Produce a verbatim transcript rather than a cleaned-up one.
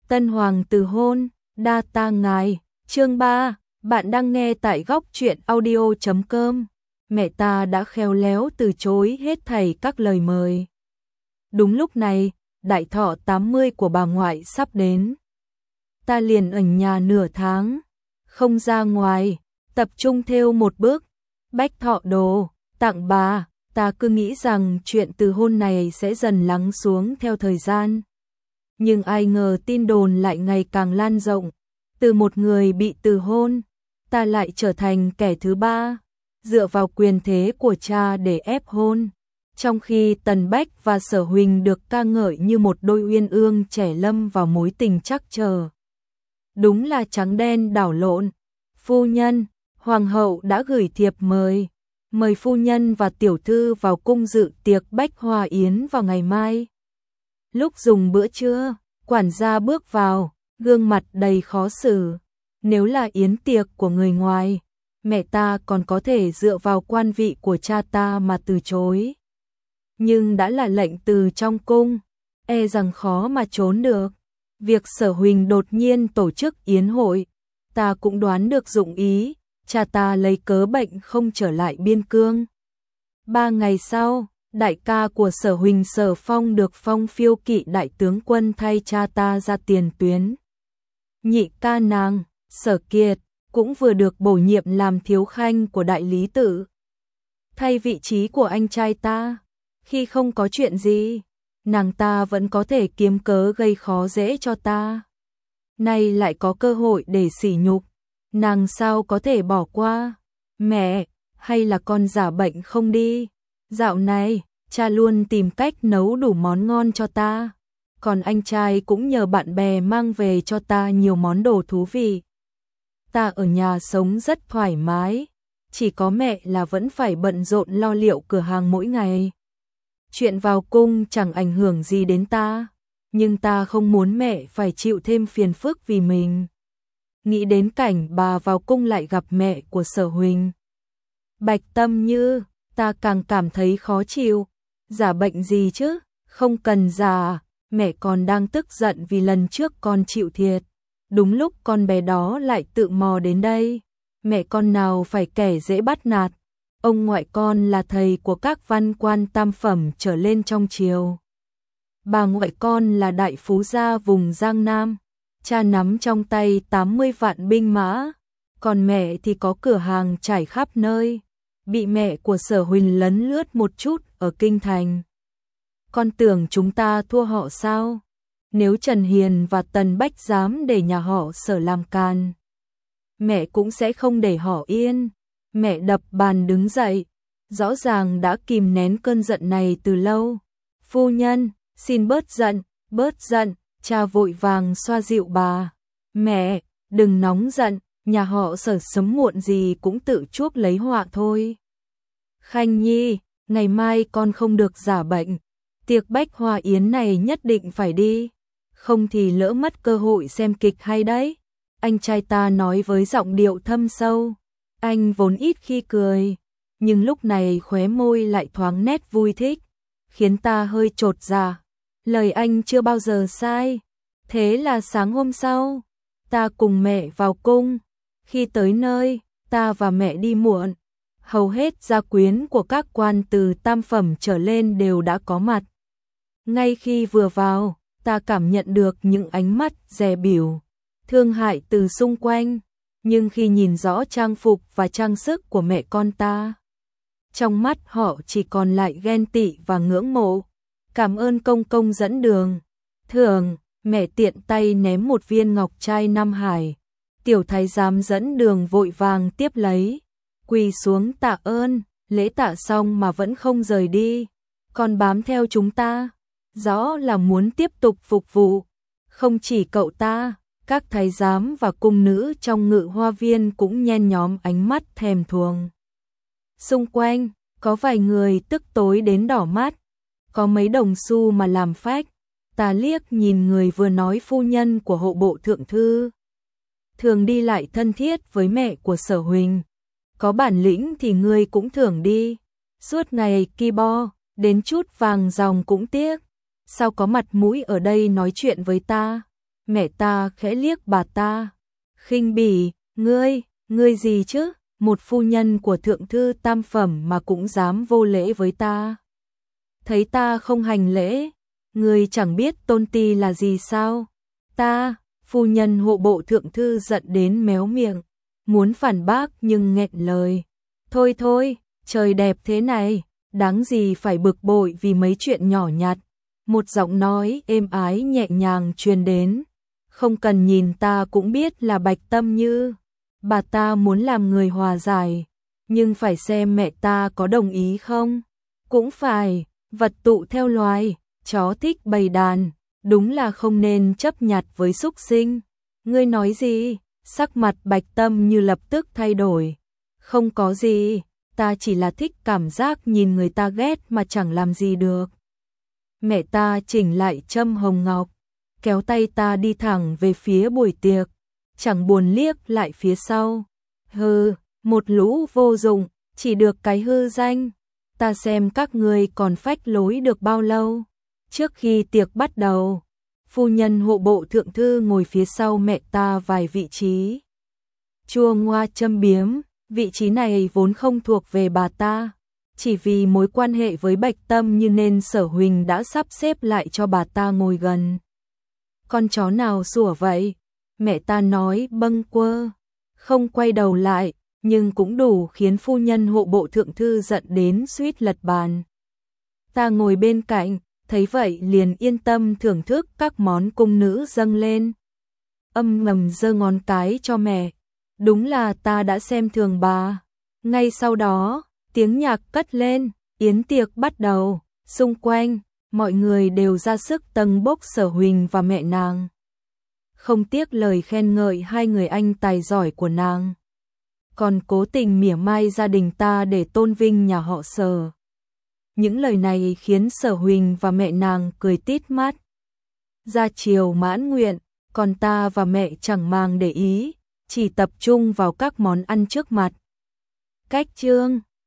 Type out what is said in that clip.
Tân hoàng từ hôn, đa ta ngài. Chương ba, bạn đang nghe tại góc truyện audio chấm com. Mẹ ta đã khéo léo từ chối hết thảy các lời mời. Đúng lúc này, đại thọ tám mươi của bà ngoại sắp đến. Ta liền ở nhà nửa tháng, không ra ngoài, tập trung thêu một bước, bách thọ đồ, tặng bà. Ta cứ nghĩ rằng chuyện từ hôn này sẽ dần lắng xuống theo thời gian. Nhưng ai ngờ tin đồn lại ngày càng lan rộng. Từ một người bị từ hôn, ta lại trở thành kẻ thứ ba, dựa vào quyền thế của cha để ép hôn. Trong khi Tần Bách và Sở Huỳnh được ca ngợi như một đôi uyên ương trẻ lâm vào mối tình trắc trở. Đúng là trắng đen đảo lộn. Phu nhân, hoàng hậu đã gửi thiệp mời. Mời phu nhân và tiểu thư vào cung dự tiệc bách hoa yến vào ngày mai. Lúc dùng bữa trưa, quản gia bước vào, gương mặt đầy khó xử. Nếu là yến tiệc của người ngoài, mẹ ta còn có thể dựa vào quan vị của cha ta mà từ chối. Nhưng đã là lệnh từ trong cung, e rằng khó mà trốn được. Việc Sở Huỳnh đột nhiên tổ chức yến hội, ta cũng đoán được dụng ý. Cha ta lấy cớ bệnh không trở lại biên cương. Ba ngày sau, đại ca của Sở Huỳnh Sở Phong được phong phiêu kỵ đại tướng quân thay cha ta ra tiền tuyến. Nhị ca nàng, Sở Kiệt, cũng vừa được bổ nhiệm làm thiếu khanh của đại lý tự. Thay vị trí của anh trai ta, khi không có chuyện gì, nàng ta vẫn có thể kiếm cớ gây khó dễ cho ta. Nay lại có cơ hội để sỉ nhục. Nàng sao có thể bỏ qua? Mẹ, hay là con giả bệnh không đi? Dạo này, cha luôn tìm cách nấu đủ món ngon cho ta. Còn anh trai cũng nhờ bạn bè mang về cho ta nhiều món đồ thú vị. Ta ở nhà sống rất thoải mái. Chỉ có mẹ là vẫn phải bận rộn lo liệu cửa hàng mỗi ngày. Chuyện vào cung chẳng ảnh hưởng gì đến ta. Nhưng ta không muốn mẹ phải chịu thêm phiền phức vì mình. Nghĩ đến cảnh bà vào cung lại gặp mẹ của Sở Huỳnh Bạch Tâm Như, ta càng cảm thấy khó chịu. Giả bệnh gì chứ, không cần giả. Mẹ còn đang tức giận vì lần trước con chịu thiệt. Đúng lúc con bé đó lại tự mò đến đây. Mẹ con nào phải kẻ dễ bắt nạt. Ông ngoại con là thầy của các văn quan tam phẩm trở lên trong triều. Bà ngoại con là đại phú gia vùng Giang Nam. Cha nắm trong tay tám mươi vạn binh mã, còn mẹ thì có cửa hàng trải khắp nơi, bị mẹ của Sở Huỳnh lấn lướt một chút ở kinh thành. Con tưởng chúng ta thua họ sao? Nếu Trần Hiền và Tần Bách dám để nhà họ Sở làm càn, mẹ cũng sẽ không để họ yên. Mẹ đập bàn đứng dậy, rõ ràng đã kìm nén cơn giận này từ lâu. Phu nhân, xin bớt giận, bớt giận. Cha vội vàng xoa dịu bà. Mẹ, đừng nóng giận, nhà họ Sở sớm muộn gì cũng tự chuốc lấy họa thôi. Khanh Nhi, ngày mai con không được giả bệnh. Tiệc bách hoa yến này nhất định phải đi. Không thì lỡ mất cơ hội xem kịch hay đấy. Anh trai ta nói với giọng điệu thâm sâu. Anh vốn ít khi cười, nhưng lúc này khóe môi lại thoáng nét vui thích, khiến ta hơi chột dạ. Lời anh chưa bao giờ sai. Thế là sáng hôm sau, ta cùng mẹ vào cung. Khi tới nơi, ta và mẹ đi muộn. Hầu hết gia quyến của các quan từ tam phẩm trở lên đều đã có mặt. Ngay khi vừa vào, ta cảm nhận được những ánh mắt dè bỉu, thương hại từ xung quanh. Nhưng khi nhìn rõ trang phục và trang sức của mẹ con ta, trong mắt họ chỉ còn lại ghen tị và ngưỡng mộ. Cảm ơn công công dẫn đường. Thường, mẹ tiện tay ném một viên ngọc trai Nam Hải. Tiểu thái giám dẫn đường vội vàng tiếp lấy, quỳ xuống tạ ơn, lễ tạ xong mà vẫn không rời đi. Còn bám theo chúng ta, rõ là muốn tiếp tục phục vụ. Không chỉ cậu ta, các thái giám và cung nữ trong ngự hoa viên cũng nhen nhóm ánh mắt thèm thuồng. Xung quanh, có vài người tức tối đến đỏ mắt. Có mấy đồng xu mà làm phách. Ta liếc nhìn người vừa nói phu nhân của hộ bộ thượng thư. Thường đi lại thân thiết với mẹ của Sở Huỳnh. Có bản lĩnh thì ngươi cũng thường đi. Suốt ngày ki bo, đến chút vàng dòng cũng tiếc. Sao có mặt mũi ở đây nói chuyện với ta? Mẹ ta khẽ liếc bà ta, khinh bỉ, ngươi, ngươi gì chứ, một phu nhân của thượng thư tam phẩm mà cũng dám vô lễ với ta. Thấy ta không hành lễ, ngươi chẳng biết tôn ti là gì sao? Ta, phu nhân hộ bộ thượng thư giận đến méo miệng, muốn phản bác nhưng nghẹn lời. Thôi thôi, trời đẹp thế này, đáng gì phải bực bội vì mấy chuyện nhỏ nhặt. Một giọng nói êm ái nhẹ nhàng truyền đến. Không cần nhìn ta cũng biết là Bạch Tâm Như. Bà ta muốn làm người hòa giải, nhưng phải xem mẹ ta có đồng ý không. Cũng phải, vật tụ theo loài, chó thích bầy đàn, đúng là không nên chấp nhặt với súc sinh. Ngươi nói gì? Sắc mặt Bạch Tâm Như lập tức thay đổi. Không có gì, ta chỉ là thích cảm giác nhìn người ta ghét mà chẳng làm gì được. Mẹ ta chỉnh lại châm hồng ngọc, kéo tay ta đi thẳng về phía buổi tiệc, chẳng buồn liếc lại phía sau. Hừ, một lũ vô dụng, chỉ được cái hư danh. Ta xem các ngươi còn phách lối được bao lâu. Trước khi tiệc bắt đầu, phu nhân hộ bộ thượng thư ngồi phía sau mẹ ta vài vị trí. Chua ngoa châm biếm, vị trí này vốn không thuộc về bà ta. Chỉ vì mối quan hệ với Bạch Tâm Như nên Sở Huỳnh đã sắp xếp lại cho bà ta ngồi gần. Con chó nào sủa vậy? Mẹ ta nói bâng quơ, không quay đầu lại, nhưng cũng đủ khiến phu nhân hộ bộ thượng thư giận đến suýt lật bàn. Ta ngồi bên cạnh, thấy vậy liền yên tâm thưởng thức các món cung nữ dâng lên. Âm ngầm giơ ngón cái cho mẹ. Đúng là ta đã xem thường bà. Ngay sau đó, tiếng nhạc cất lên, yến tiệc bắt đầu, xung quanh, mọi người đều ra sức tâng bốc Sở Huỳnh và mẹ nàng. Không tiếc lời khen ngợi hai người anh tài giỏi của nàng. Còn cố tình mỉa mai gia đình ta để tôn vinh nhà họ Sở. Những lời này khiến Sở Huỳnh và mẹ nàng cười tít mắt. Ra chiều mãn nguyện, còn ta và mẹ chẳng mang để ý, chỉ tập trung vào các món ăn trước mặt. Cách chương